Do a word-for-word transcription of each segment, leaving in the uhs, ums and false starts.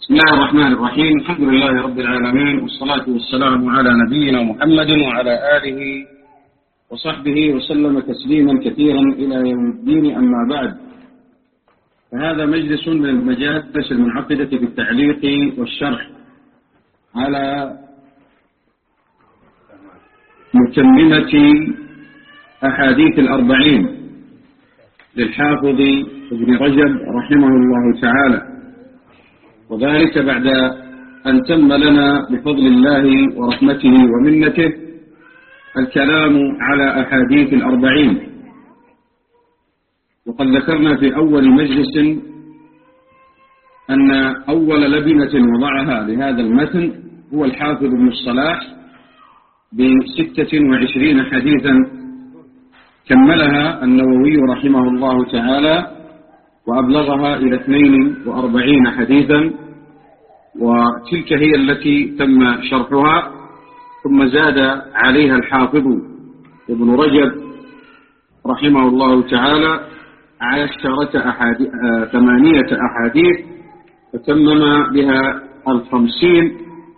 بسم الله الرحمن الرحيم. الحمد لله رب العالمين، والصلاة والسلام على نبينا محمد وعلى آله وصحبه وسلم تسليما كثيرا إلى يوم الدين. أما بعد، فهذا مجلس من المجالس المنعقدة في التعليق والشرح على متممة أحاديث الأربعين للحافظ ابن رجب رحمه الله تعالى، وذلك بعد أن تم لنا بفضل الله ورحمته ومنته الكلام على أحاديث الأربعين. وقد ذكرنا في أول مجلس أن أول لبنة وضعها لهذا المتن هو الحافظ ابن الصلاح بستة وعشرين حديثا، كملها النووي رحمه الله تعالى وأبلغها إلى اثنين وأربعين حديثا، وتلك هي التي تم شرحها، ثم زاد عليها الحافظ ابن رجب رحمه الله تعالى عشرة أحاديث ثمانية أحاديث، فتمم بها الخمسين.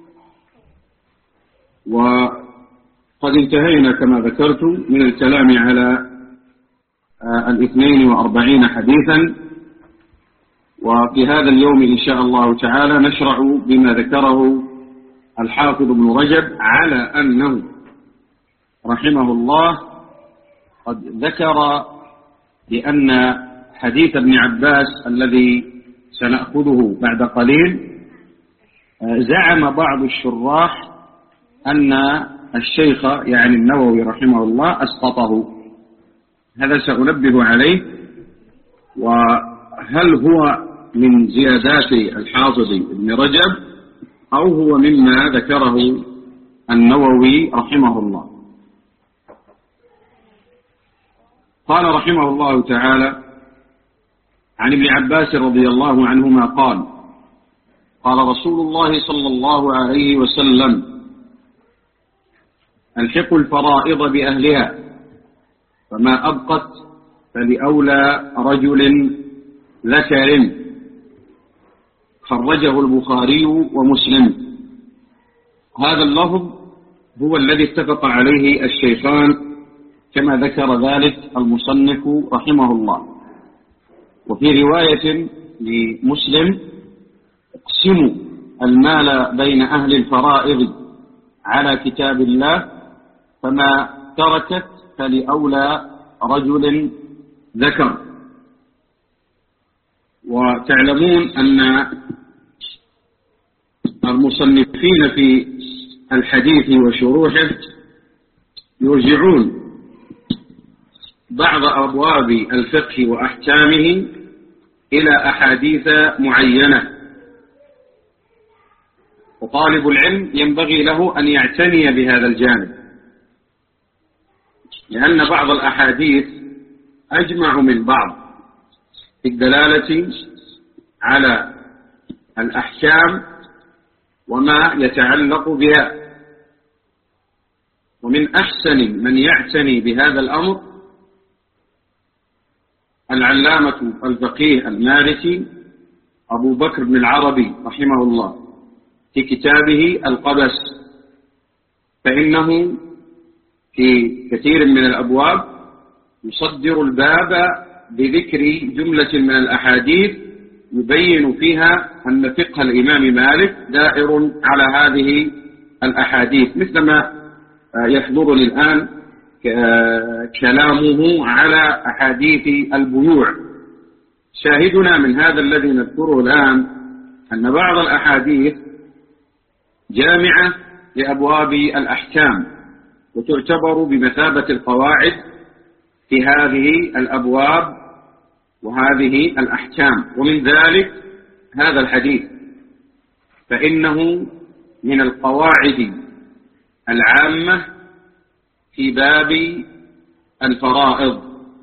وقد انتهينا كما ذكرت من الكلام على الاثنين وأربعين حديثا، وفي هذا اليوم إن شاء الله تعالى نشرع بما ذكره الحافظ ابن رجب على أنه رحمه الله قد ذكر بأن حديث ابن عباس الذي سنأخذه بعد قليل زعم بعض الشراح أن الشيخ يعني النووي رحمه الله أسقطه. هذا سأنبه عليه، وهل هو من زيادات الحافظ ابن رجب أو هو مما ذكره النووي رحمه الله. قال رحمه الله تعالى عن ابن عباس رضي الله عنهما قال: قال رسول الله صلى الله عليه وسلم: الحقوا الفرائض بأهلها، فما أبقت فلأولى رجل ذكر. خرجه البخاري ومسلم. هذا اللفظ هو الذي اتفق عليه الشيخان كما ذكر ذلك المصنف رحمه الله. وفي رواية لمسلم: اقسموا المال بين أهل الفرائض على كتاب الله، فما تركت فلأولى رجل ذكر. وتعلمون أن المصنفين في الحديث وشروحه يرجعون بعض أبواب الفقه وأحكامه إلى أحاديث معينة، وطالب العلم ينبغي له أن يعتني بهذا الجانب، لأن بعض الأحاديث أجمع من بعض في الدلالة على الأحكام وما يتعلق بها. ومن أحسن من يعتني بهذا الأمر العلامة الفقيه المالكي أبو بكر بن العربي رحمه الله في كتابه القبس، فإنه في كثير من الأبواب يصدر الباب بذكر جملة من الأحاديث يبين فيها أن فقه الإمام مالك دائر على هذه الأحاديث، مثلما يحضرني الآن كلامه على أحاديث البيوع. شاهدنا من هذا الذي نذكره الآن أن بعض الأحاديث جامعة لأبواب الأحكام، وتعتبر بمثابة القواعد في هذه الأبواب وهذه الأحكام. ومن ذلك هذا الحديث، فإنه من القواعد العامة في باب الفرائض.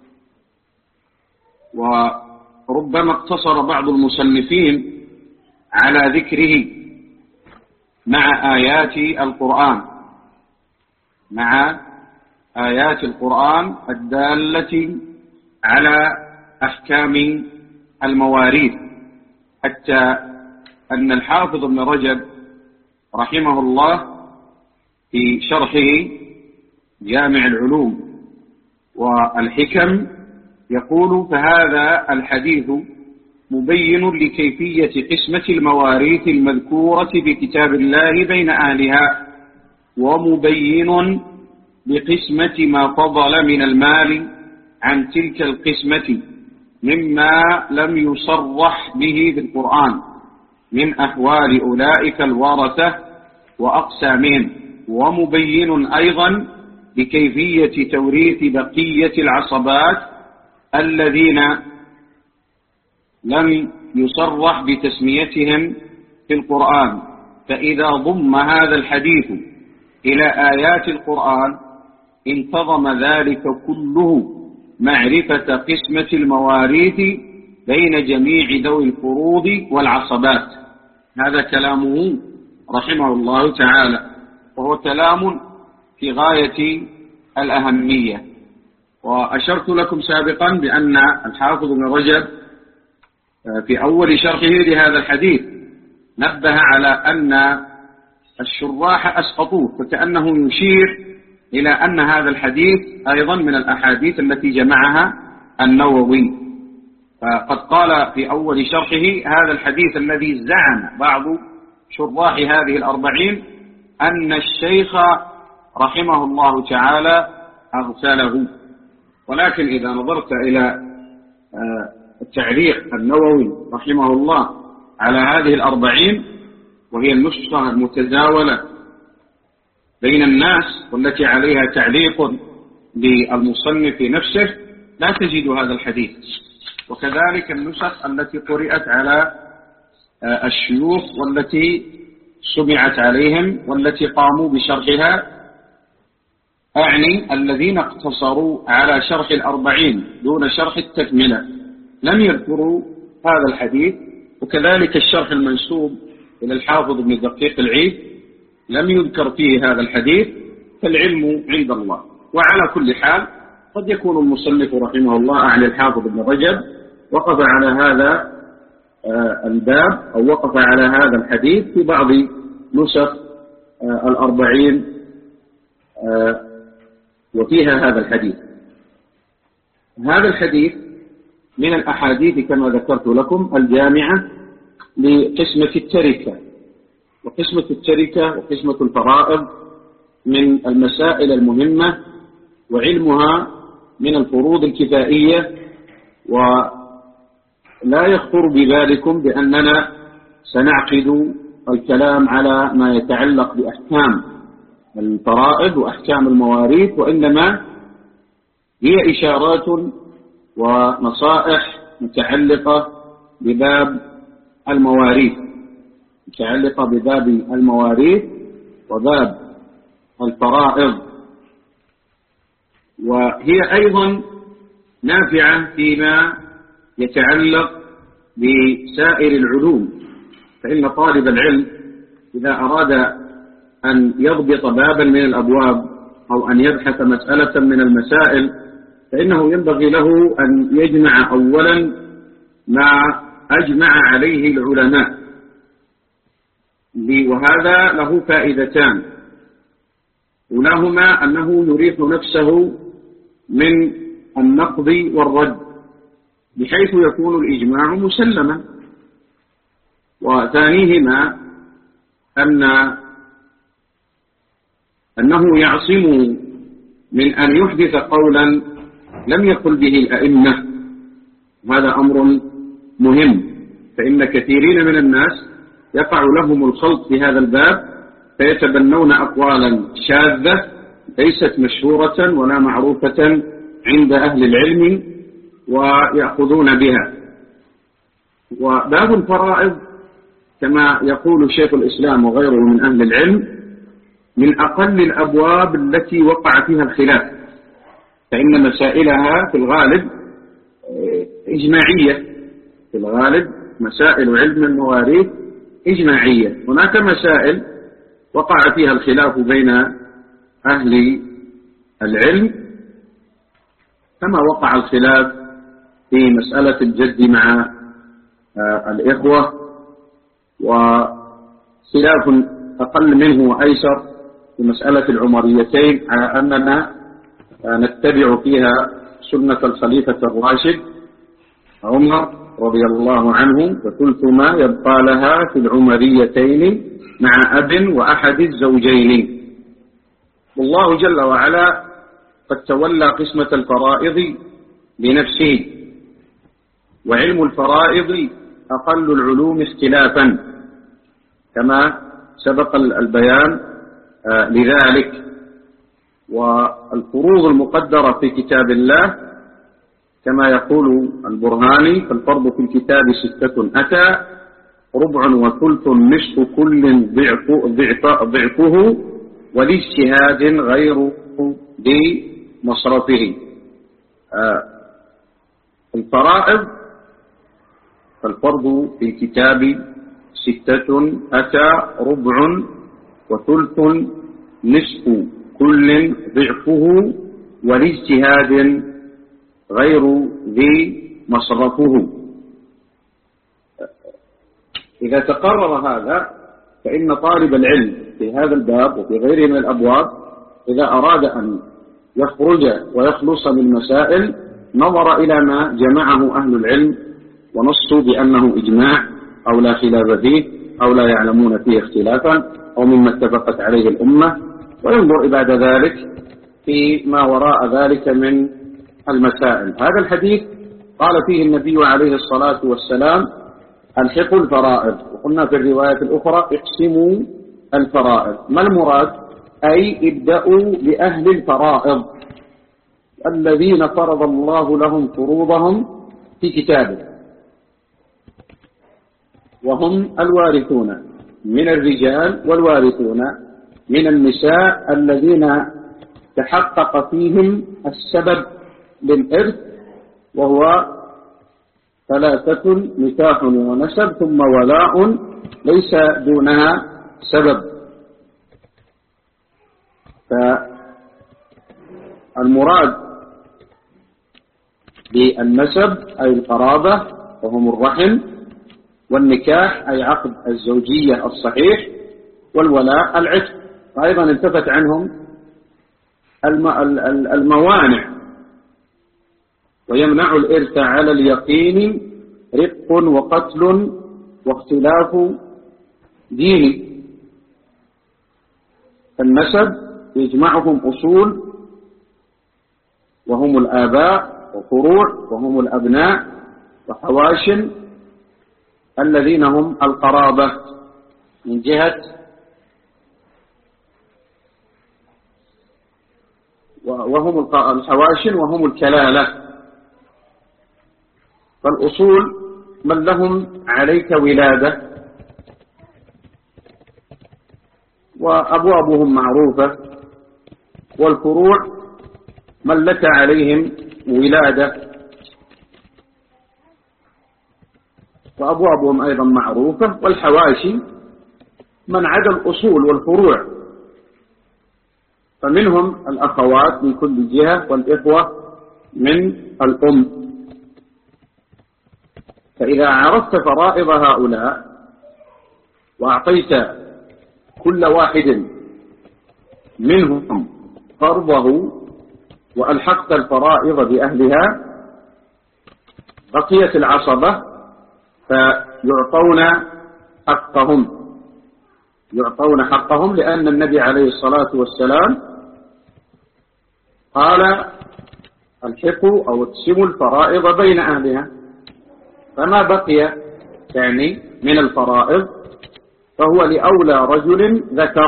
وربما اقتصر بعض المصنفين على ذكره مع آيات القرآن مع آيات القرآن الدالة على أحكام المواريث، حتى أن الحافظ ابن رجب رحمه الله في شرحه جامع العلوم والحكم يقول: فهذا الحديث مبين لكيفية قسمة المواريث المذكورة بكتاب الله بين أهلها، ومبين بقسمة ما فضل من المال عن تلك القسمة مما لم يصرح به بالقرآن من أحوال أولئك الورثة وأقسامهم، ومبين أيضا بكيفية توريث بقية العصبات الذين لم يصرح بتسميتهم في القرآن. فإذا ضم هذا الحديث إلى آيات القرآن انتظم ذلك كله معرفة قسمة المواريث بين جميع ذوي الفروض والعصبات. هذا كلامه رحمه الله تعالى، وهو كلام في غاية الأهمية. وأشرت لكم سابقا بأن الحافظ ابن رجب في أول شرحه لهذا الحديث نبه على أن الشراح أسقطوه، فكأنه يشير إلى أن هذا الحديث أيضا من الأحاديث التي جمعها النووي. فقد قال في أول شرحه: هذا الحديث الذي زعم بعض شراح هذه الأربعين أن الشيخ رحمه الله تعالى أغسله. ولكن إذا نظرت إلى التعليق النووي رحمه الله على هذه الأربعين، وهي النسخة المتداولة بين الناس والتي عليها تعليق للمصنف نفسه، لا تجد هذا الحديث. وكذلك النسخ التي قرأت على الشيوخ والتي سمعت عليهم والتي قاموا بشرحها، أعني الذين اقتصروا على شرح الأربعين دون شرح التكملة، لم يذكروا هذا الحديث. وكذلك الشرح المنسوب إلى الحافظ ابن دقيق العيد لم يذكر فيه هذا الحديث، فالعلم عند الله. وعلى كل حال قد يكون المصنف رحمه الله أعني الحافظ ابن رجب وقف على هذا الباب أو وقف على هذا الحديث في بعض نسخ الأربعين وفيها هذا الحديث. هذا الحديث من الأحاديث كما ذكرت لكم الجامعة لقسمة التركة، وقسمة التركة وقسمة الفرائض من المسائل المهمة، وعلمها من الفروض الكفائية. ولا يخطر ببالكم بأننا سنعقد الكلام على ما يتعلق بأحكام الفرائض وأحكام المواريث، وإنما هي إشارات ونصائح متعلقة بباب المواريث متعلقة بباب المواريث وباب الفرائض، وهي أيضا نافعة فيما يتعلق بسائر العلوم. فإن طالب العلم إذا أراد أن يضبط بابا من الأبواب أو أن يبحث مسألة من المسائل، فإنه ينبغي له أن يجمع أولا ما أجمع عليه العلماء، وهذا له فائدتان. أولاهما أنه يريح نفسه من النقض والرد بحيث يكون الإجماع مسلما، وثانيهما أن أنه يعصم من أن يحدث قولا لم يقل به الأئمة. هذا أمر مهم، فإن كثيرين من الناس يقع لهم الخلط في هذا الباب، فيتبنون أقوالا شاذة ليست مشهورة ولا معروفة عند أهل العلم ويأخذون بها. وباب الفرائض كما يقول شيخ الإسلام وغيره من أهل العلم من أقل الأبواب التي وقع فيها الخلاف، فإن مسائلها في الغالب إجماعية. في الغالب مسائل علم المواريث إجماعية. هناك مسائل وقع فيها الخلاف بين أهل العلم، كما وقع الخلاف في مسألة الجد مع الإخوة، وخلاف أقل منه وأيسر في مسألة العمريتين على أننا نتبع فيها سنة الخليفة الراشد عمر رضي الله عنه، وثلث ما يبقى لها في العمريتين مع أب وأحد الزوجين. والله جل وعلا قد تولى قسمة الفرائض بنفسه، وعلم الفرائض أقل العلوم اختلافا كما سبق البيان لذلك. والفروض المقدرة في كتاب الله كما يقول البرهاني: فالفرض في الكتاب ستة أتى ربع وثلث نصف كل ضعف ضعفه ولاجتهاد غير بمصرفه. الفرائض فالفرض في الكتاب ستة أتى ربع وثلث نصف كل ضعفه ولاجتهاد غير ذي مصرفه. إذا تقرر هذا فإن طالب العلم في هذا الباب وفي غيره من الأبواب إذا أراد أن يخرج ويخلص من مسائل نظر إلى ما جمعه أهل العلم ونصوا بأنه إجماع أو لا خلاف فيه أو لا يعلمون فيه اختلافا أو مما اتفقت عليه الأمة، وينظر بعد ذلك في ما وراء ذلك من المسائل. هذا الحديث قال فيه النبي عليه الصلاة والسلام: ألحقوا الفرائض. وقلنا في الرواية الأخرى: اقسموا الفرائض. ما المراد؟ أي ابدأوا بأهل الفرائض الذين فرض الله لهم فروضهم في كتابه، وهم الوارثون من الرجال والوارثون من النساء الذين تحقق فيهم السبب للإرث، وهو ثلاثة: نكاح ونسب ثم ولاء ليس دونها سبب. فالمراد بالنسب أي القرابة وهم الرحم، والنكاح أي عقد الزوجية الصحيح، والولاء العتق. وأيضا التفت عنهم الموانع ويمنع الإرث على اليقين رق وقتل واختلاف دين. فالنسب يجمعهم أصول وهم الآباء، وفروع وهم الأبناء، وحواشم الذين هم القرابة من جهة وهم الحواشم وهم الكلالة. فالأصول من لهم عليك ولادة وأبوابهم معروفة، والفروع من لك عليهم ولادة وأبوابهم أيضا معروفة، والحواشي من عدا الأصول والفروع، فمنهم الأخوات من كل جهة والإخوة من الأم. فإذا عرفت فرائض هؤلاء وأعطيت كل واحد منهم فرضه وألحقت الفرائض بأهلها بقيت العصبة فيعطون حقهم يعطون حقهم لأن النبي عليه الصلاة والسلام قال: الحقوا أو اقسموا الفرائض بين أهلها. فما بقي يعني من الفرائض فهو لأولى رجل ذكر.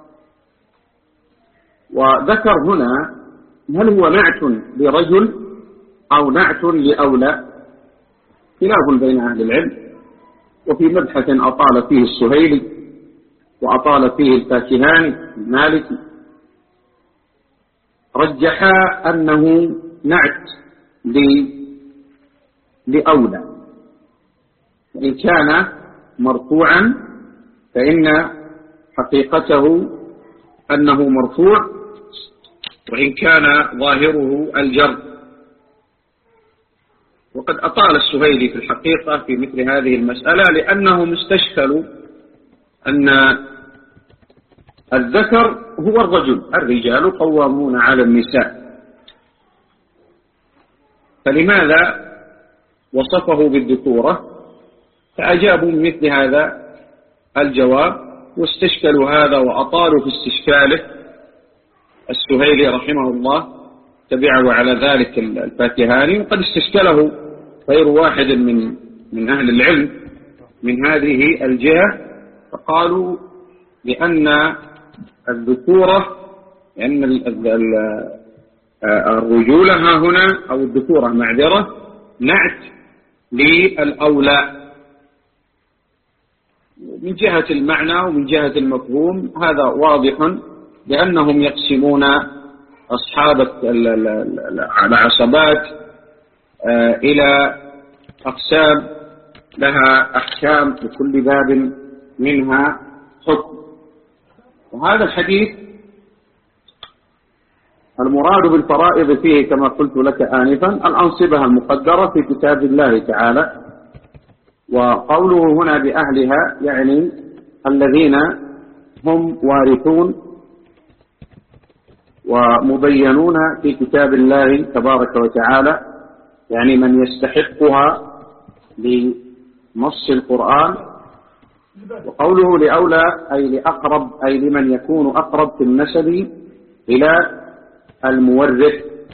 وذكر هنا هل هو نعت لرجل أو نعت لأولى؟ خلاف بين أهل العلم، وفي مبحث أطال فيه السهيلي وأطال فيه الفاكهاني المالكي، رجحا أنه نعت لأولى، وإن كان مرفوعا فإن حقيقته أنه مرفوع، وإن كان ظاهره الجر. وقد أطال السهيلي في الحقيقة في مثل هذه المسألة، لأنهم استشكلوا أن الذكر هو الرجل، الرجال قوامون على النساء، فلماذا وصفه بالذكورة؟ فأجابوا بمثل هذا الجواب، واستشكلوا هذا وأطالوا في استشكاله. السهيلي رحمه الله تبعه على ذلك الفاكهاني، وقد استشكله غير واحد من من أهل العلم من هذه الجهة، فقالوا لأن الذكورة، لأن الرجولة ها هنا أو الذكورة معذرة نعت للأولى من جهة المعنى ومن جهة المفهوم، هذا واضح، لأنهم يقسمون أصحاب العصبات إلى أقسام لها أحكام، لكل باب منها حكم. وهذا الحديث المراد بالفرائض فيه كما قلت لك آنفا الأنصبة المقدرة في كتاب الله تعالى، وقوله هنا بأهلها يعني الذين هم وارثون ومبينون في كتاب الله تبارك وتعالى، يعني من يستحقها لنص القرآن. وقوله لأولى أي لأقرب، أي لمن يكون أقرب في النسب إلى المورث.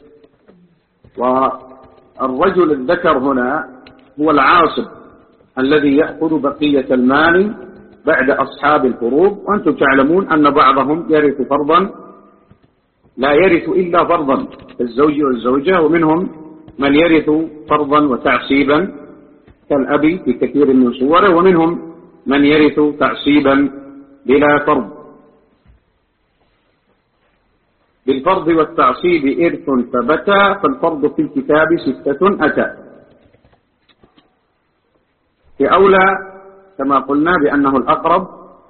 والرجل الذكر هنا هو العاصب الذي يأخذ بقية المال بعد أصحاب الفروض، وأنتم تعلمون أن بعضهم يرث فرضا لا يرث إلا فرضا الزوج والزوجة، ومنهم من يرث فرضا وتعصيبا كالأب في كثير من صوره، ومنهم من يرث تعصيبا بلا فرض. بالفرض والتعصيب إرث فبتا، فالفرض في الكتاب ستة أتى. في أولى كما قلنا بأنه الأقرب،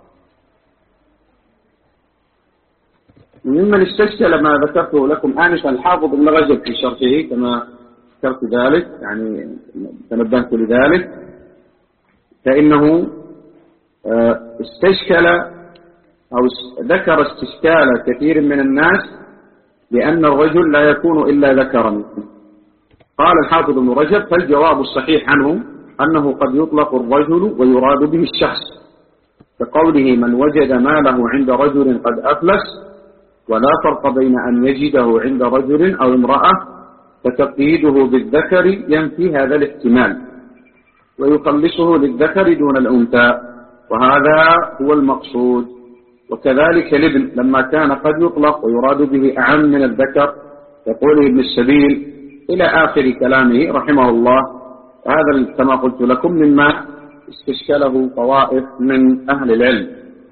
ممن استشكل ما ذكرته لكم آنفا الحافظ ابن رجب في شرحه كما ذكرت ذلك، يعني تنبهت لذلك، فإنه استشكل أو ذكر استشكال كثير من الناس بأن الرجل لا يكون إلا ذكرا. قال الحافظ ابن رجب: فالجواب الصحيح عنه أنه قد يطلق الرجل ويراد به الشخص، كقوله من وجد ماله عند رجل قد أفلس، ولا فرق بين أن يجده عند رجل أو امرأة، فتقييده بالذكر ينفي هذا الاحتمال ويخلصه للذكر دون الأنثى، وهذا هو المقصود. وكذلك الابن لما كان قد يطلق ويراد به أعم من الذكر، يقول ابن السبيل إلى آخر كلامه رحمه الله. هذا كما قلت لكم مما استشكله طوائف من أهل العلم.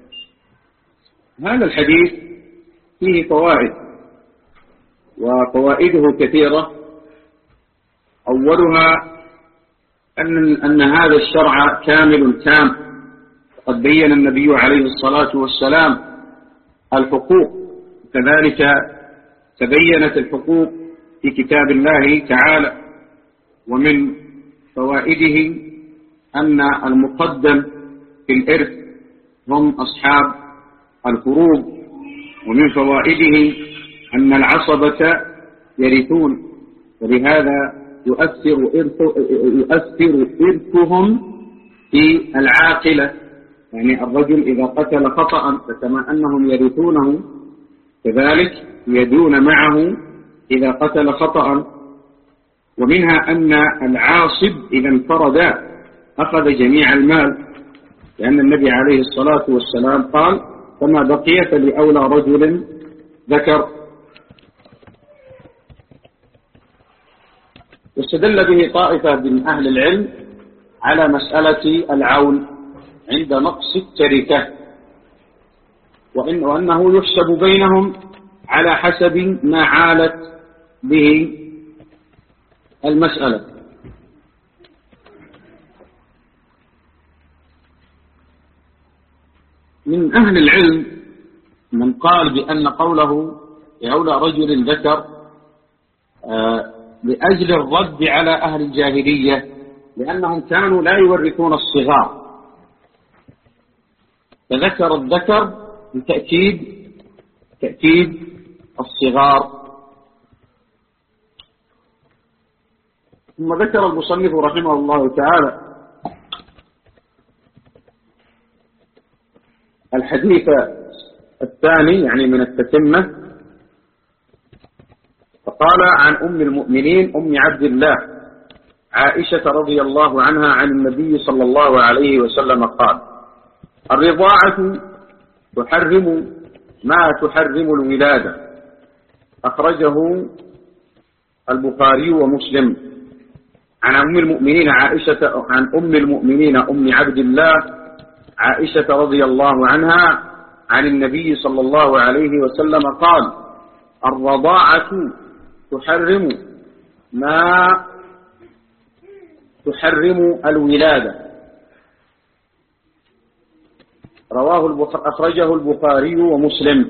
هذا الحديث فيه فوائد، وفوائده كثيرة. أولها أن, أن هذا الشرع كامل تام، قد بين النبي عليه الصلاة والسلام الحقوق، كذلك تبينت الحقوق في كتاب الله تعالى. ومن فوائده أن المقدم في الإرث هم أصحاب الفروض. ومن فوائده أن العصبة يرثون، ولهذا يؤثر إرث يؤثر إرثهم في العاقلة، يعني الرجل إذا قتل خطأ فكما أنهم يرثونه كذلك يدون معه إذا قتل خطأ. ومنها أن العاصب إذا انفرد أخذ جميع المال، لأن النبي عليه الصلاة والسلام قال: فما بقي فلأولى رجل ذكر. واستدل به طائفة من أهل العلم على مسألة العول عند نقص التركة، وإن وأنه يحسب بينهم على حسب ما عالت به المسألة. من أهل العلم من قال بأن قوله لأولى رجل ذكر لأجل الرد على أهل الجاهلية، لأنهم كانوا لا يورثون الصغار، فذكر الذكر لتأكيد تأكيد الصغار. ثم ذكر المصنف رحمه الله تعالى الحديث الثاني يعني من التتمة، فقال عن أم المؤمنين أم عبد الله عائشة رضي الله عنها عن النبي صلى الله عليه وسلم قال: الرضاعة تحرم ما تحرم الولادة، أخرجه البخاري ومسلم. عن أم المؤمنين عائشة عن أم المؤمنين أم عبد الله عائشة رضي الله عنها عن النبي صلى الله عليه وسلم قال: الرضاعة تحرم ما تحرم الولادة، رواه أخرجه البخاري ومسلم.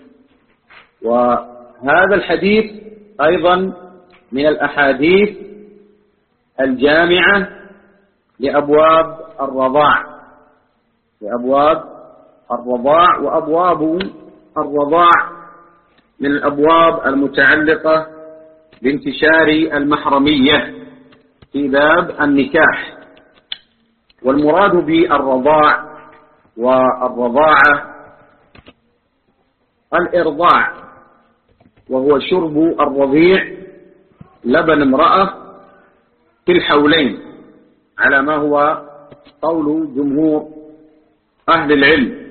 وهذا الحديث أيضا من الأحاديث الجامعة لأبواب الرضاع لأبواب الرضاع وأبواب الرضاع من الأبواب المتعلقة بانتشار المحرمية في باب النكاح. والمراد بالرضاع والرضاعة الإرضاع، وهو شرب الرضيع لبن امرأة في الحولين، على ما هو قول جمهور أهل العلم،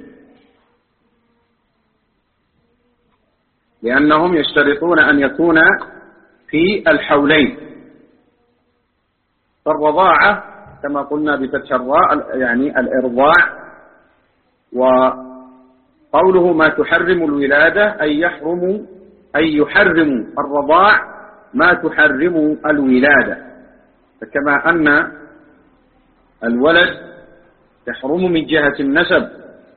لأنهم يشترطون أن يكون في الحولين. فالرضاعة كما قلنا بفتح الراء يعني الإرضاع، وقوله ما تحرم الولادة أي يحرم أي يحرم الرضاع ما تحرم الولادة. فكما أن الولد يحرم من جهة النسب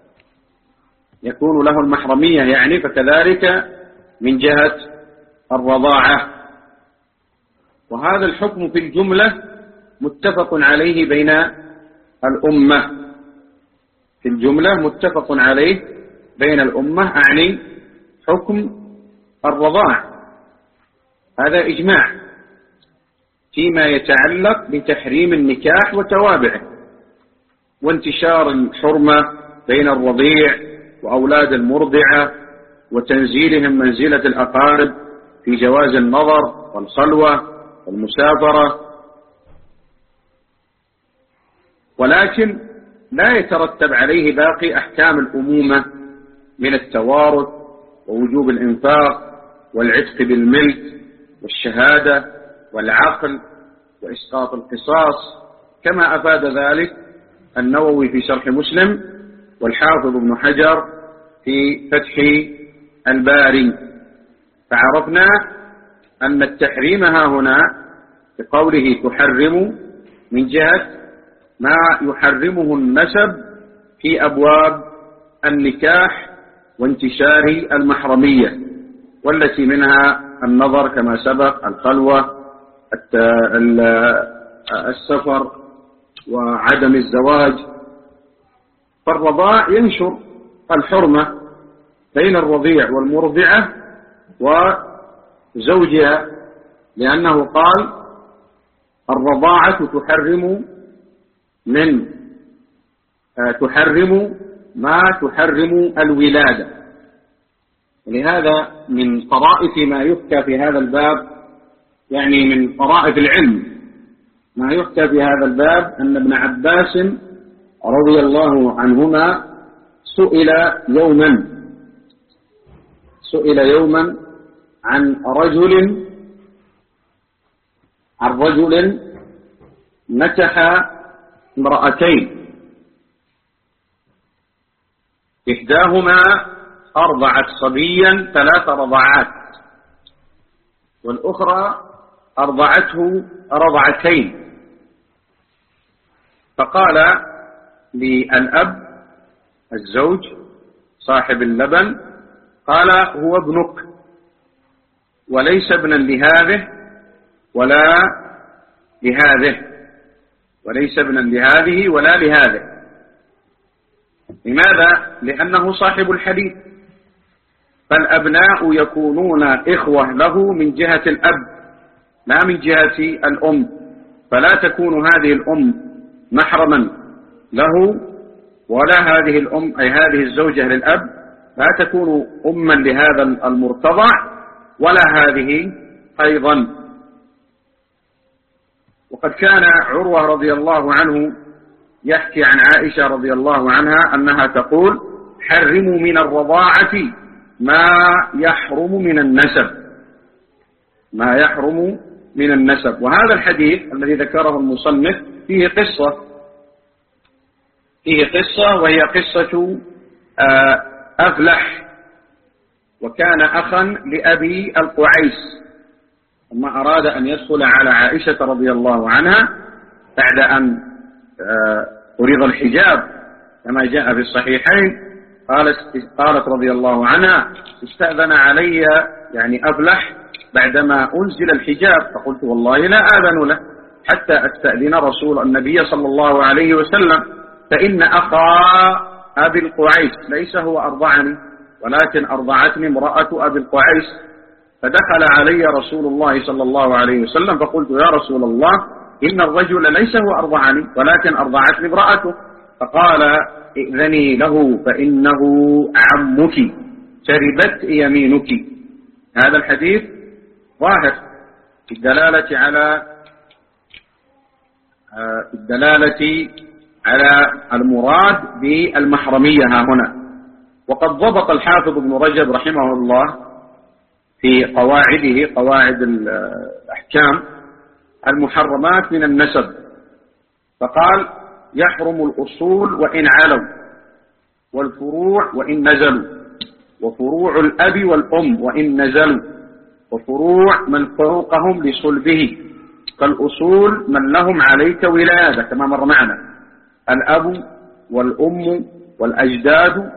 يكون له المحرمية يعني، فكذلك من جهة الرضاعة. وهذا الحكم في الجملة متفق عليه بين الأمة، في الجملة متفق عليه بين الأمة، أعني حكم الرضاع. هذا إجماع فيما يتعلق بتحريم النكاح وتوابعه وانتشار الحرمة بين الرضيع وأولاد المرضعة وتنزيلهم منزلة الأقارب في جواز النظر والخلوة والمسافرة. ولكن لا يترتب عليه باقي أحكام الأمومة من التوارث ووجوب الإنفاق والعتق بالملك والشهادة والعقل وإسقاط القصاص، كما أفاد ذلك النووي في شرح مسلم والحافظ ابن حجر في فتح الباري. فعرفنا أن التحريم ها هنا بقوله تحرم من جهة ما يحرمه النسب في أبواب النكاح وانتشار المحرمية، والتي منها النظر كما سبق، الخلوة، السفر، وعدم الزواج. فالرضاع ينشر الحرمة بين الرضيع والمرضعة وزوجها، لأنه قال الرضاعة تحرم من تحرم ما تحرم الولادة. لهذا من طرائف ما يحكى في هذا الباب، يعني من طرائف العلم ما يحكى في هذا الباب، أن ابن عباس رضي الله عنهما سئل يوما سئل يوما عن رجل عن رجل نكح امرأتين، إحداهما أرضعت صبيا ثلاث رضعات، والأخرى أرضعته رضعتين. فقال للأب الزوج صاحب اللبن، قال هو ابنك وليس ابنا لهذه ولا لهذه، وليس ابنا لهذه ولا لهذه. لماذا؟ لأنه صاحب الحديث، فالأبناء يكونون إخوة له من جهة الأب لا من جهة الأم، فلا تكون هذه الأم محرما له ولا هذه الأم أي هذه الزوجة للأب لا تكون أما لهذا المرتضع ولا هذه أيضا. وقد كان عروة رضي الله عنه يحكي عن عائشة رضي الله عنها أنها تقول: حرموا من الرضاعة ما يحرم من النسب، ما يحرم من النسب. وهذا الحديث الذي ذكره المصنف فيه قصة فيه قصة وهي قصة أفلح، وكان أخا لأبي القعيس، لما أراد أن يدخل على عائشة رضي الله عنها بعد أن أريد الحجاب كما جاء في الصحيحين، قالت, قالت رضي الله عنها: استأذن علي يعني أفلح بعدما أنزل الحجاب، فقلت: والله لا آذن له حتى أستأذن رسول النبي صلى الله عليه وسلم، فإن أخا أبي القعيس ليس هو أرضعني ولكن أرضعتني امرأة أبي القعيس. فدخل علي رسول الله صلى الله عليه وسلم فقلت: يا رسول الله، إن الرجل ليس هو أرضعني ولكن أرضعتني امرأته. فقال: ائذني له فإنه عمك شربت يمينك. هذا الحديث ظاهر في الدلالة على الدلالة على المراد بالمحرمية ها هنا. وقد ضبط الحافظ ابن رجب رحمه الله في قواعده قواعد الأحكام المحرمات من النسب، فقال: يحرم الأصول وإن علوا، والفروع وإن نزلوا، وفروع الأب والأم وإن نزلوا، وفروع من فوقهم لصلبه، كالأصول من لهم عليك ولادة كما مر معنا، الأب والأم والأجداد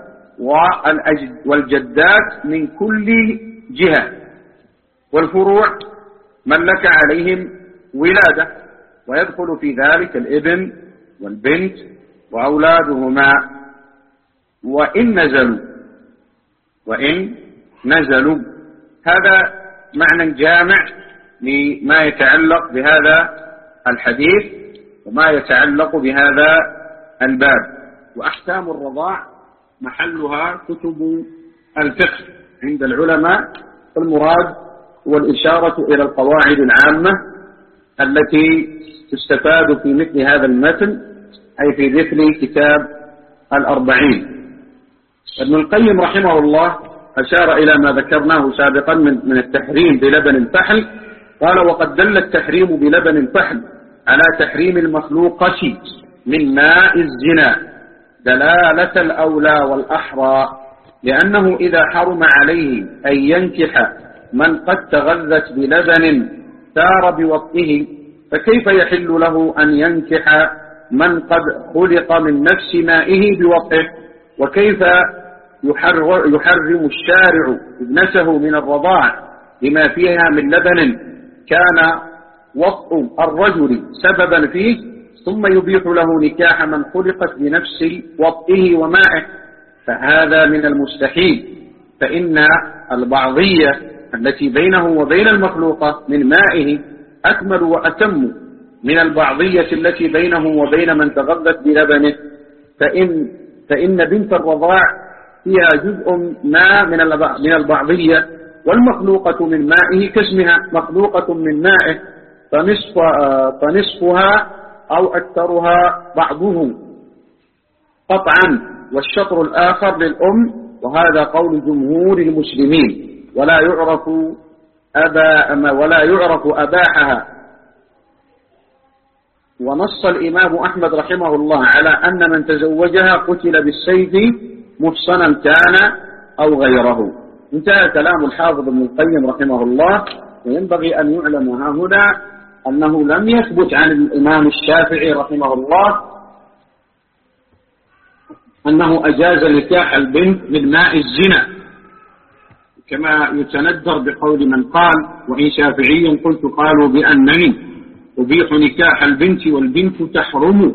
والجدات من كل جهة، والفروع من لك عليهم ولادة، ويدخل في ذلك الابن والبنت وأولادهما وإن نزلوا وإن نزلوا. هذا معنى جامع لما يتعلق بهذا الحديث وما يتعلق بهذا الباب. وأحكام الرضاع محلها كتب الفقه عند العلماء، المراد والإشارة إلى القواعد العامة التي تستفاد في مثل هذا المتن، أي في مثل كتاب الأربعين. ابن القيم رحمه الله أشار إلى ما ذكرناه سابقا من التحريم بلبن الفحل، قال: وقد دل التحريم بلبن الفحل على تحريم المخلوقة من ماء الزنا دلالة الأولى والأحرى، لأنه إذا حرم عليه أن ينكح من قد تغذت بلبن سار بوطئه، فكيف يحل له أن ينكح من قد خلق من نفس مائه بوطئه؟ وكيف يحرم الشارع ابنته من الرضاع لما فيها من لبن كان وطء الرجل سببا فيه، ثم يبيح له نكاح من خلقت بنفس وطئه ومائه؟ فهذا من المستحيل، فإن البعضية التي بينه وبين المخلوقة من مائه أكمل وأتم من البعضية التي بينه وبين من تغذت بلبنه. فإن, فإن بنت الرضاع فيها جزء ما من البعضية، والمخلوقة من مائه كاسمها مخلوقة من مائه، فنصف فنصفها أو أكثرها بعضه قطعا، والشطر الآخر للأم، وهذا قول جمهور المسلمين، ولا يعرف أبا ولا يعرف أباحها. ونص الإمام أحمد رحمه الله على أن من تزوجها قتل بالسيف محصنا كان أو غيره. انتهى كلام الحافظ ابن القيم رحمه الله. وينبغي أن يعلم ها هنا أنه لم يثبت عن الإمام الشافعي رحمه الله أنه أجاز نكاح البنت من ماء الزنا، كما يتندر بقول من قال وإن شافعي قلت قالوا بأنني أبيح نكاح البنت والبنت تحرم،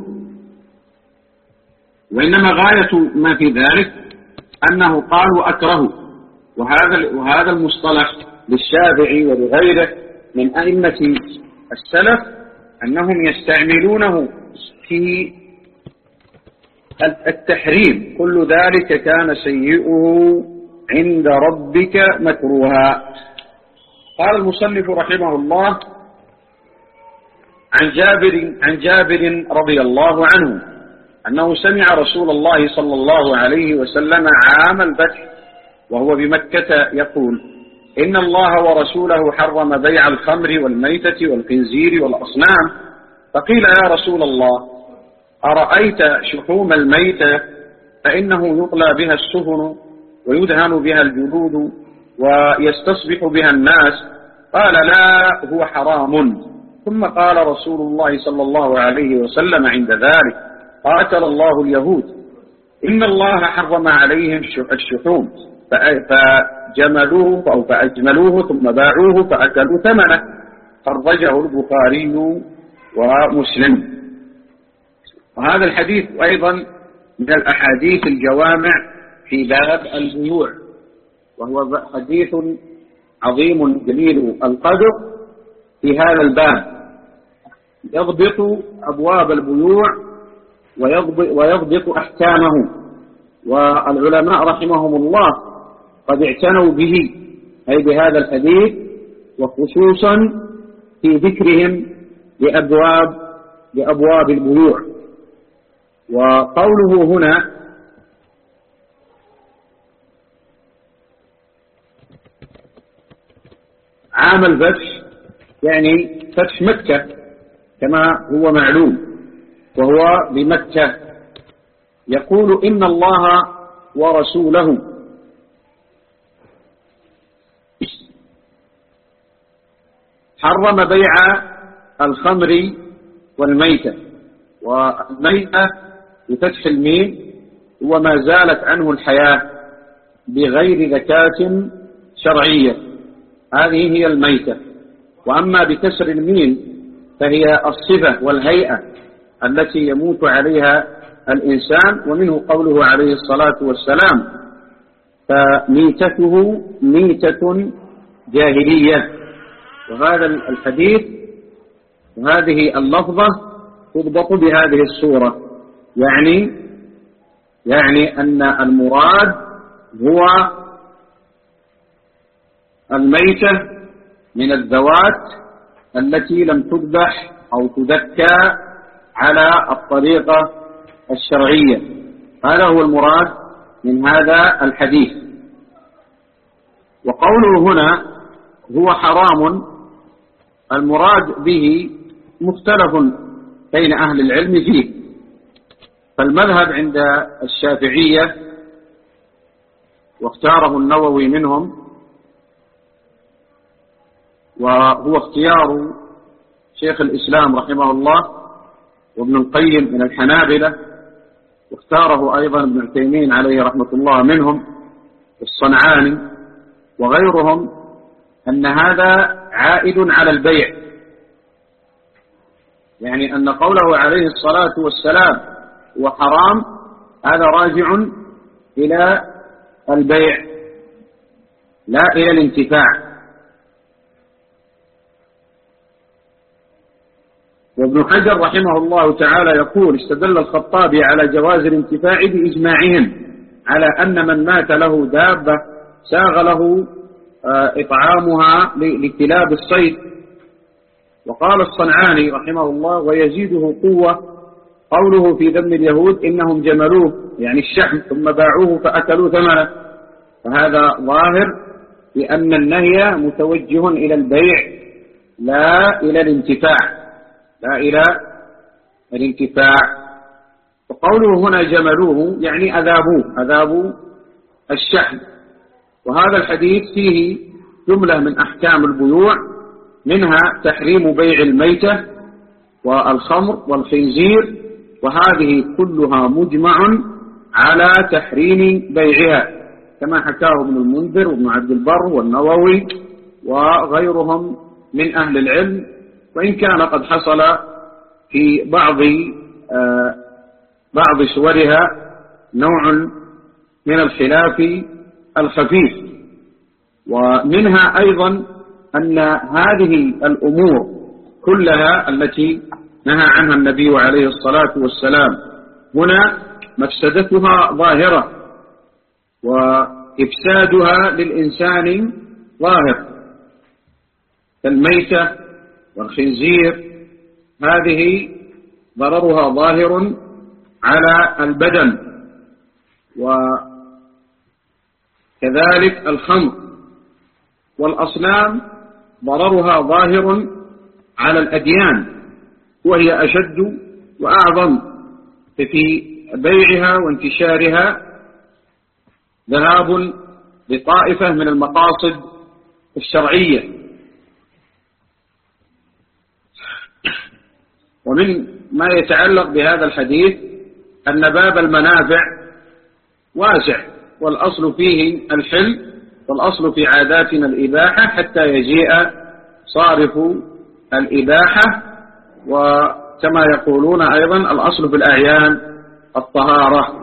وإنما غاية ما في ذلك أنه قال وأكره، وهذا وهذا المصطلح للشافعي ولغيره من أئمة السلف أنهم يستعملونه في التحريم. كل ذلك كان سيئه عند ربك مكروها. قال المصنف رحمه الله عن جابر عن جابر رضي الله عنه أنه سمع رسول الله صلى الله عليه وسلم عام الفتح وهو بمكة يقول: إن الله ورسوله حرم بيع الخمر والميتة والخنزير والأصنام. فقيل: يا رسول الله، أرأيت شحوم الميتة فإنه يطلى بها السفن ويدهن بها الجلود ويستصبح بها الناس. قال: لا، هو حرام. ثم قال رسول الله صلى الله عليه وسلم عند ذلك: قاتل الله اليهود، إن الله حرم عليهم الشحوم فجملوه أو فأجملوه ثم باعوه فأكلوا ثمنه. خرجه البخاري ومسلم. وهذا الحديث أيضا من الأحاديث الجوامع في باب البيوع، وهو حديث عظيم جليل القدر في هذا الباب، يضبط أبواب البيوع ويضبط أحكامه. والعلماء رحمهم الله قد اعتنوا به، أي بهذا الحديث، وخصوصا في ذكرهم لأبواب لأبواب البيوع. وقوله هنا عام الفتح يعني فتح مكة كما هو معلوم، وهو بمكة. يقول: إن الله ورسوله حرم بيع الخمر والميتة. والميتة بفتح الميم هو ما زالت عنه الحياة بغير زكاة شرعية، هذه هي الميتة. وأما بكسر الميم فهي الصفة والهيئة التي يموت عليها الإنسان، ومنه قوله عليه الصلاة والسلام: فميتته ميتة جاهلية. وهذا الحديث وهذه اللفظة تضبط بهذه الصورة، يعني يعني أن المراد هو الميتة من الذوات التي لم تذبح أو تذكى على الطريقة الشرعية. هذا هو المراد من هذا الحديث. وقوله هنا هو حرام، المراد به مختلف بين أهل العلم فيه. فالمذهب عند الشافعية واختاره النووي منهم، وهو اختيار شيخ الإسلام رحمه الله وابن القيم من الحنابلة، واختاره أيضا ابن عثيمين عليه رحمة الله منهم، والصنعاني وغيرهم، أن هذا عائد على البيع، يعني أن قوله عليه الصلاة والسلام وحرام هذا راجع إلى البيع لا إلى الانتفاع. وابن حجر رحمه الله تعالى يقول: استدل الخطابي على جواز الانتفاع بإجماعهم على أن من مات له دابة ساغ له إطعامها لكلاب الصيد. وقال الصنعاني رحمه الله: ويزيده قوة قوله في ذم اليهود: إنهم جملوه، يعني الشحم، ثم باعوه فأكلوا ثمنه. فهذا ظاهر بأن النهي متوجه إلى البيع لا إلى الانتفاع لا إلى الانتفاع. وقوله هنا جملوه يعني أذابوه أذابوا الشحم. وهذا الحديث فيه جملة من أحكام البيوع، منها تحريم بيع الميتة والخمر والخنزير، وهذه كلها مجمع على تحريم بيعها، كما حكاه ابن المنذر وابن عبد البر والنووي وغيرهم من أهل العلم، وإن كان قد حصل في بعض آه بعض صورها نوع من الخلاف الخفيف. ومنها أيضا أن هذه الأمور كلها التي نهى عنها النبي عليه الصلاة والسلام هنا مفسدتها ظاهرة وإفسادها للإنسان ظاهر، كالميتة والخنزير، هذه ضررها ظاهر على البدن، وكذلك الخمر والأصنام ضررها ظاهر على الأديان، وهي أشد وأعظم في بيعها وانتشارها ذهاب لطائفة من المقاصد الشرعية. ومن ما يتعلق بهذا الحديث أن باب المنافع واسع، والأصل فيه الحل، والأصل في عاداتنا الإباحة حتى يجيء صارف الإباحة، وكما يقولون أيضا الأصل في الأعيان الطهارة.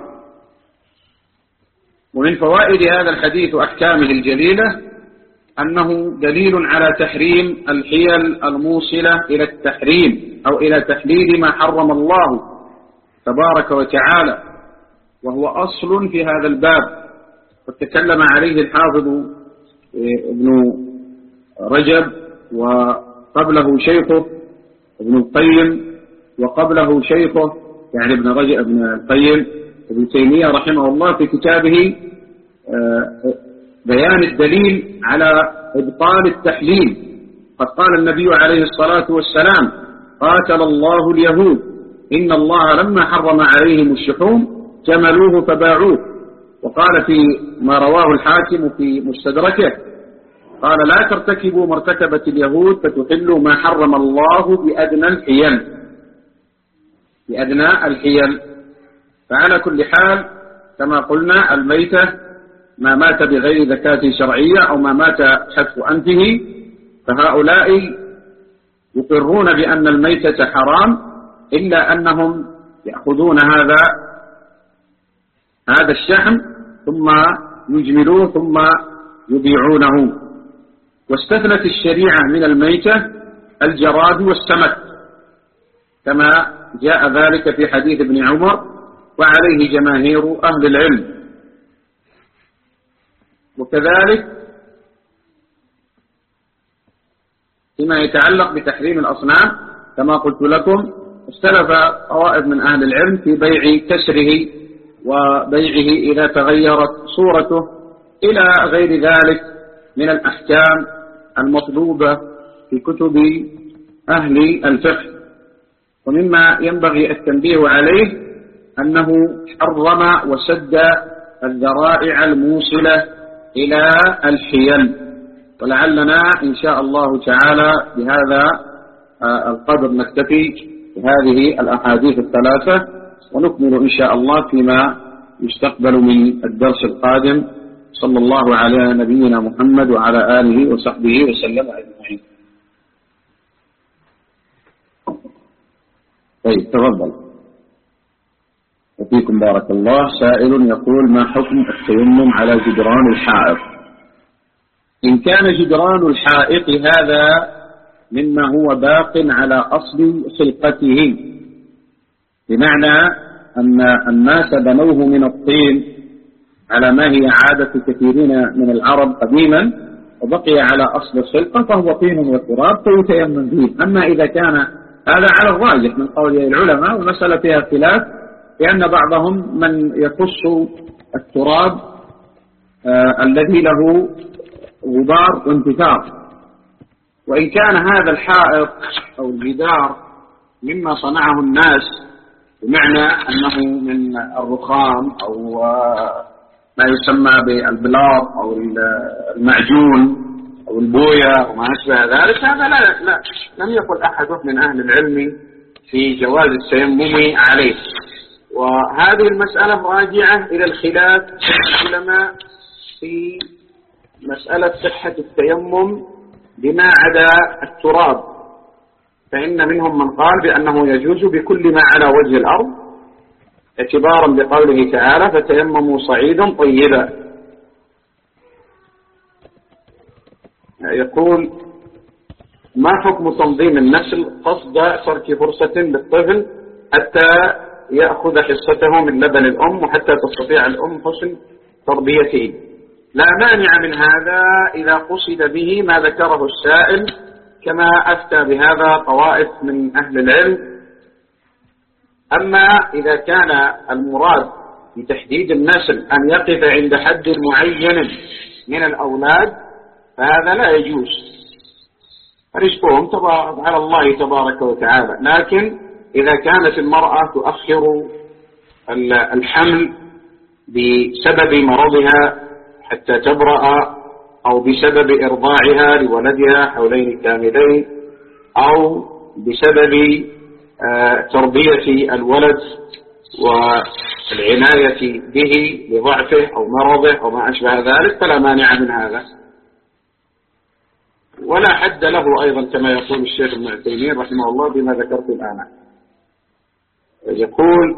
ومن فوائد هذا الحديث وأحكامه الجليلة أنه دليل على تحريم الحيل الموصلة إلى التحريم أو إلى تحليل ما حرم الله تبارك وتعالى، وهو أصل في هذا الباب، وتكلم عليه الحافظ ابن رجب وقبله شيخه ابن القيم وقبله شيخه يعني ابن رجب ابن القيم ابن تيمية رحمه الله في كتابه بيان الدليل على إبطال التحليل. قد قال النبي عليه الصلاة والسلام: قاتل الله اليهود إن الله لما حرم عليهم الشحوم جملوه فباعوه. وقال في ما رواه الحاكم في مستدركه قال: لا ترتكبوا ما ارتكبت اليهود فتحلوا ما حرم الله بأدنى الحيل بأدنى الحيل. فعلى كل حال كما قلنا الميتة ما مات بغير زكاة شرعية أو ما مات حتف أنفه، فهؤلاء يقرون بأن الميتة حرام، إلا أنهم يأخذون هذا هذا الشحم ثم يجملوه ثم يبيعونه. واستثنت الشريعة من الميتة الجراد والسمك كما جاء ذلك في حديث ابن عمر، وعليه جماهير أهل العلم. وكذلك فيما يتعلق بتحريم الأصنام كما قلت لكم اختلف طوائف من أهل العلم في بيع كسره وبيعه إذا تغيرت صورته إلى غير ذلك من الأحكام المطلوبة في كتب أهل الفقه. ومما ينبغي التنبيه عليه أنه حرم وسد الذرائع الموصلة إلى الحيل. ولعلنا إن شاء الله تعالى بهذا القدر نكتفي بهذه الأحاديث الثلاثة، ونكمل إن شاء الله فيما يستقبل من الدرس القادم. صلى الله على نبينا محمد وعلى آله وصحبه وسلم أجمعين. طيب تفضل. وفيكم بارك الله. سائل يقول: ما حكم التيمم على جدران الحائط؟ إن كان جدران الحائط هذا مما هو باق على أصل خلقته، بمعنى أن الناس بنوه من الطين على ما هي عادة كثيرين من العرب قديما، وبقي على أصل الخلقة فهو طين وتراب فيتيمم به. أما إذا كان هذا على الراجح من قول العلماء، والمسألة فيها خلاف، لأن بعضهم من يخص التراب آه الذي له غبار وانتثار. وإن كان هذا الحائط أو الجدار مما صنعه الناس، بمعنى أنه من الرخام أو آه ما يسمى بالبلاط أو المعجون أو البوية وما أشبه ذلك، هذا لا, لا لم يقل أحد من أهل العلم في جواز التيمم عليه. وهذه المسألة راجعة إلى الخلاف بين العلماء في مسألة صحة التيمم بما عدا التراب، فإن منهم من قال بأنه يجوز بكل ما على وجه الأرض اعتبارا بقوله تعالى فتيمموا صعيدا طيبا. يقول ما حكم تنظيم النسل قصد ترك فرصة للطفل حتى يأخذ حصته من لبن الأم وحتى تستطيع الأم حسن تربيته؟ لا مانع من هذا إذا قصد به ما ذكره السائل، كما أفتى بهذا طوائف من أهل العلم. أما إذا كان المراد بتحديد النسل أن يقف عند حد معين من الأولاد فهذا لا يجوز، رزقهم على الله تبارك وتعالى. لكن إذا كانت المرأة تؤخر الحمل بسبب مرضها حتى تبرأ، أو بسبب إرضاعها لولدها حولين كاملين، أو بسبب تربية الولد والعناية به لضعفه أو مرضه أو ما أشبه ذلك، فلا مانع من هذا، ولا حد له أيضا كما يقول الشيخ ابن عثيمين رحمه الله بما ذكرت الآن. يقول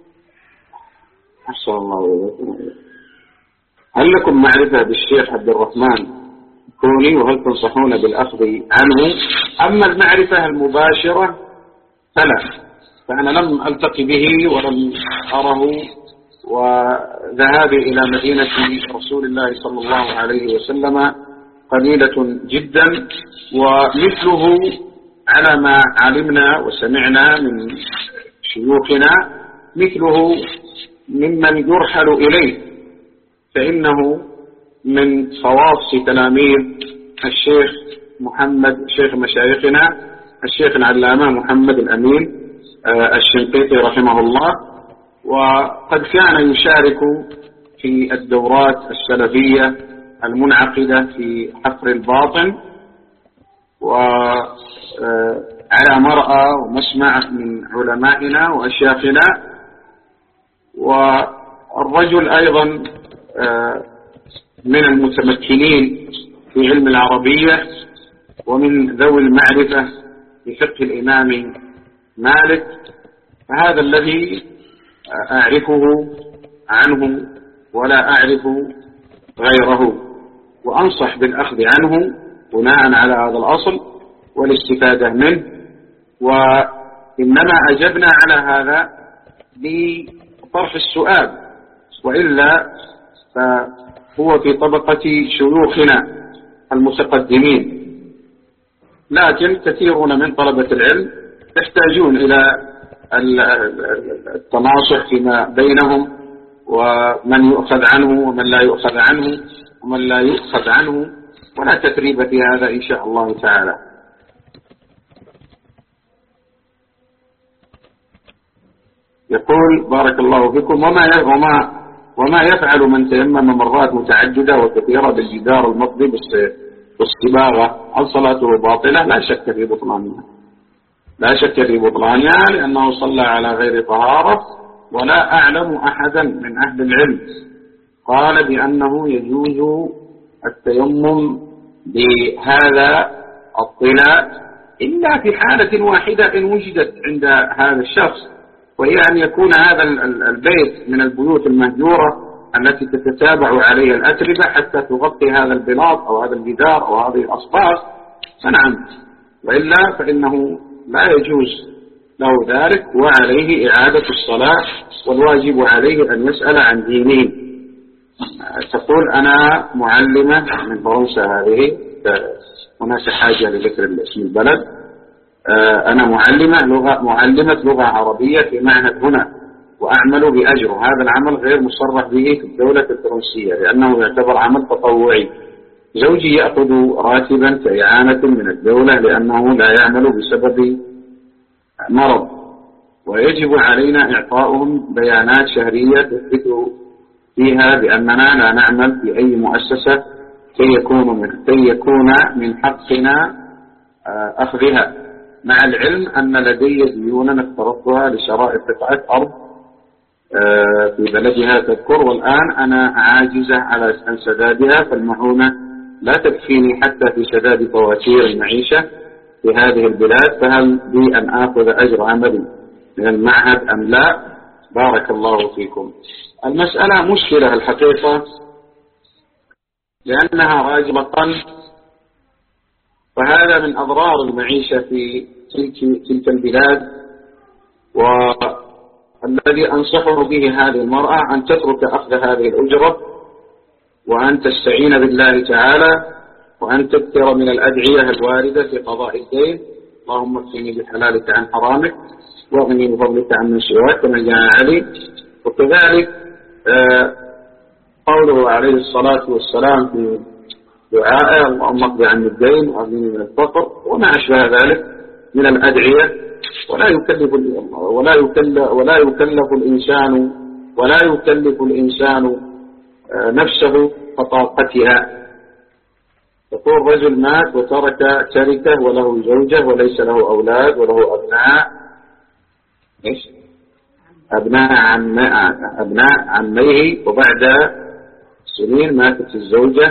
أحسن الله إليكم، هل لكم معرفة بالشيخ عبد الرحمن كوني وهل تنصحون بالأخذ عنه؟ أما المعرفة المباشرة فلا، فأنا لم ألتقي به ولم أره، وذهابي إلى مدينة رسول الله صلى الله عليه وسلم قليلة جدا، ومثله على ما علمنا وسمعنا من شيوخنا مثله ممن يرحل إليه، فإنه من خواص تلاميذ الشيخ محمد شيخ مشايخنا الشيخ العلامة محمد الأمين الشنقيطي رحمه الله، وقد كان يشارك في الدورات السلفية المنعقدة في حفر الباطن، وعلى مرأى ومسمع من علمائنا وأشياخنا. والرجل أيضا من المتمكنين في علم العربية ومن ذوي المعرفة بفقه الإمام مالك، فهذا الذي أعرفه عنه ولا أعرف غيره، وأنصح بالأخذ عنه بناء على هذا الأصل والاستفادة منه. وإنما أجبنا على هذا لطرح السؤال، وإلا فهو في طبقة شيوخنا المتقدمين، لكن كثيرون من طلبة العلم يحتاجون إلى التناصح فيما بينهم، ومن يؤخذ عنه ومن لا يؤخذ عنه ومن لا يؤخذ عنه، ولا تثريب في هذا إن شاء الله تعالى. يقول بارك الله فيكم، وما وما وما يفعل من تيمم مرات متعددة وكثيرة بالجدار المطبي بالصباغة، هل صلاته باطلة؟ لا شك في بطلانها، لا شك في بطلانها، لأنه صلى على غير طهارة. ولا أعلم أحدا من أهل العلم قال بأنه يجوز التيمم بهذا الطلاء إلا في حالة واحدة إن وجدت عند هذا الشخص، وهي أن يكون هذا البيت من البيوت المهجورة التي تتتابع عليها الأتربة حتى تغطي هذا البلاط أو هذا الجدار أو هذه الأصباغ، فنعم، وإلا فإنه لا يجوز له ذلك، وعليه إعادة الصلاة، والواجب عليه أن يسأل عن دينه. تقول أنا معلمة من فرنسا، هذه هناك حاجة لذكر اسم البلد، أنا معلمة لغة معلمة لغة عربية في معهد هنا، وأعمل بأجر. هذا العمل غير مصرح به في الدولة الفرنسية لأنه يعتبر عمل تطوعي. زوجي يأخذ راتبا كإعانة من الدولة لأنه لا يعمل بسبب مرض، ويجب علينا إعطاؤهم بيانات شهرية تثبت فيها بأننا لا نعمل في أي مؤسسة كي يكون من, كي يكون من حقنا أخذها، مع العلم أن لدي ديونا افترضتها لشراء قطعة أرض في بلدها تذكر، والآن أنا عاجزة على سدادها، فالمعونة لا تكفيني حتى في سداد فواتير المعيشة في هذه البلاد، فهل بي أن آخذ أجر عملي من المعهد أم لا؟ بارك الله فيكم. المسألة مشكلة الحقيقة، لأنها راجبة، فهذا من أضرار المعيشة في تلك, تلك البلاد. والذي أنصحه به هذه المرأة أن تترك أخذ هذه الأجرة، وأن تستعين بالله تعالى، وأن تكثر من الأدعية الواردة في قضاء الدين. اللهم اكفني بحلالك عن حرامك، واغني بفضلك عن من سواك، كما جاء علي. وكذلك قوله عليه الصلاة والسلام في دعائه: اللهم اقض عني الدين واغنني من الفقر، وما أشبه ذلك من الأدعية. ولا يكلف ولا يكلف ولا يكلف الإنسان ولا يكلف الإنسان نفسه كطاقتها. يقول رجل مات وترك تركه وله زوجة وليس له أولاد وله أبناء إيش أبناء عم أبناء عميه، وبعد سنين ماتت الزوجة.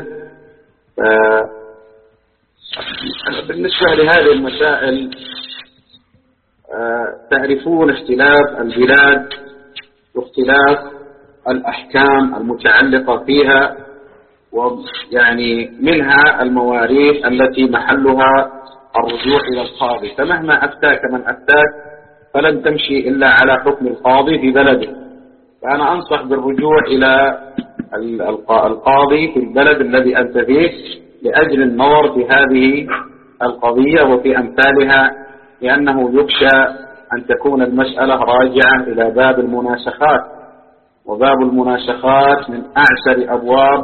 بالنسبة لهذه المسائل تعرفون اختلاف البلاد واختلاف الأحكام المتعلقة فيها، ويعني منها المواريث التي محلها الرجوع إلى القاضي، فمهما أفتاك من أفتاك فلن تمشي إلا على حكم القاضي في بلده. فأنا أنصح بالرجوع إلى القاضي في البلد الذي أنت فيه لأجل النظر في هذه القضية وفي أمثالها، لأنه يخشى أن تكون المسألة راجعة إلى باب المناسخات، وباب المناسخات من أعسر أبواب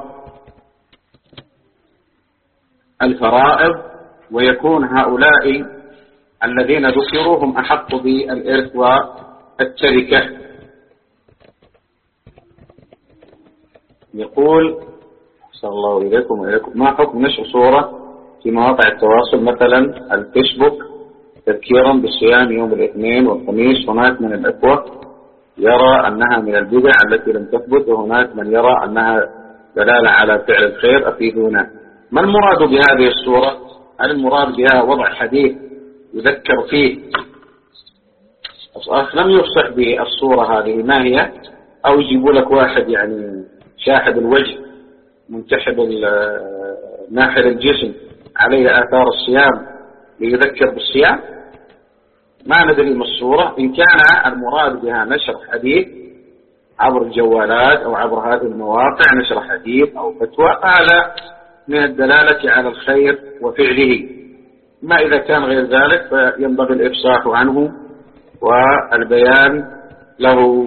الفرائض، ويكون هؤلاء الذين ذكروا هم أحق بالإرث والتركة. يقول صلى الله إليكم وإليكم: ما حكم نشر صورة في مواقع التواصل مثلا الفيسبوك تذكيرا بالصيام يوم الاثنين والخميس؟ هناك من الأخوة يرى أنها من البدع التي لم تثبت، وهناك من يرى أنها دلالة على فعل الخير. أفيدونا، ما المراد بهذه الصورة؟ هل المراد بها وضع حديث يذكر فيه؟ لم يفصح بالصورة هذه ما هي، أو يجيبوا لك واحد يعني شاحب الوجه منتحب ناحر الجسم عليه آثار الصيام ليذكر بالصيام؟ ما ندري ما الصورة. إن كان المراد بها نشر حديث عبر الجوالات أو عبر هذه المواقع، نشر حديث أو فتوى، هذا من الدلالة على الخير وفعله. ما إذا كان غير ذلك فينبغي الإفصاح عنه والبيان له،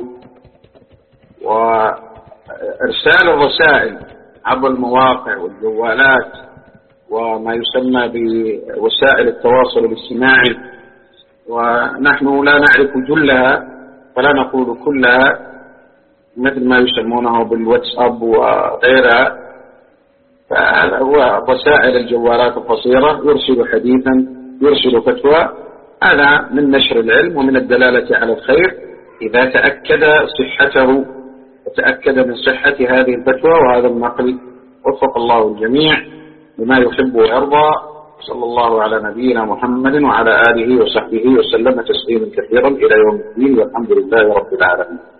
وإرسال الرسائل عبر المواقع والجوالات وما يسمى بوسائل التواصل الاجتماعي، ونحن لا نعرف جلها ولا نقول كلها، مثل ما يسمونه بالواتساب وغيرها. فهذا هو رسائل الجوالات القصيرة، يرسل حديثا يرسل فتوى، هذا من نشر العلم ومن الدلالة على الخير إذا تأكد صحته وتأكد من صحة هذه الفتوى وهذا النقل. وفق الله الجميع لما يحب ويرضى. صلى الله على نبينا محمد وعلى آله وصحبه وسلم تسليما كثيرا إلى يوم الدين، والحمد لله رب العالمين.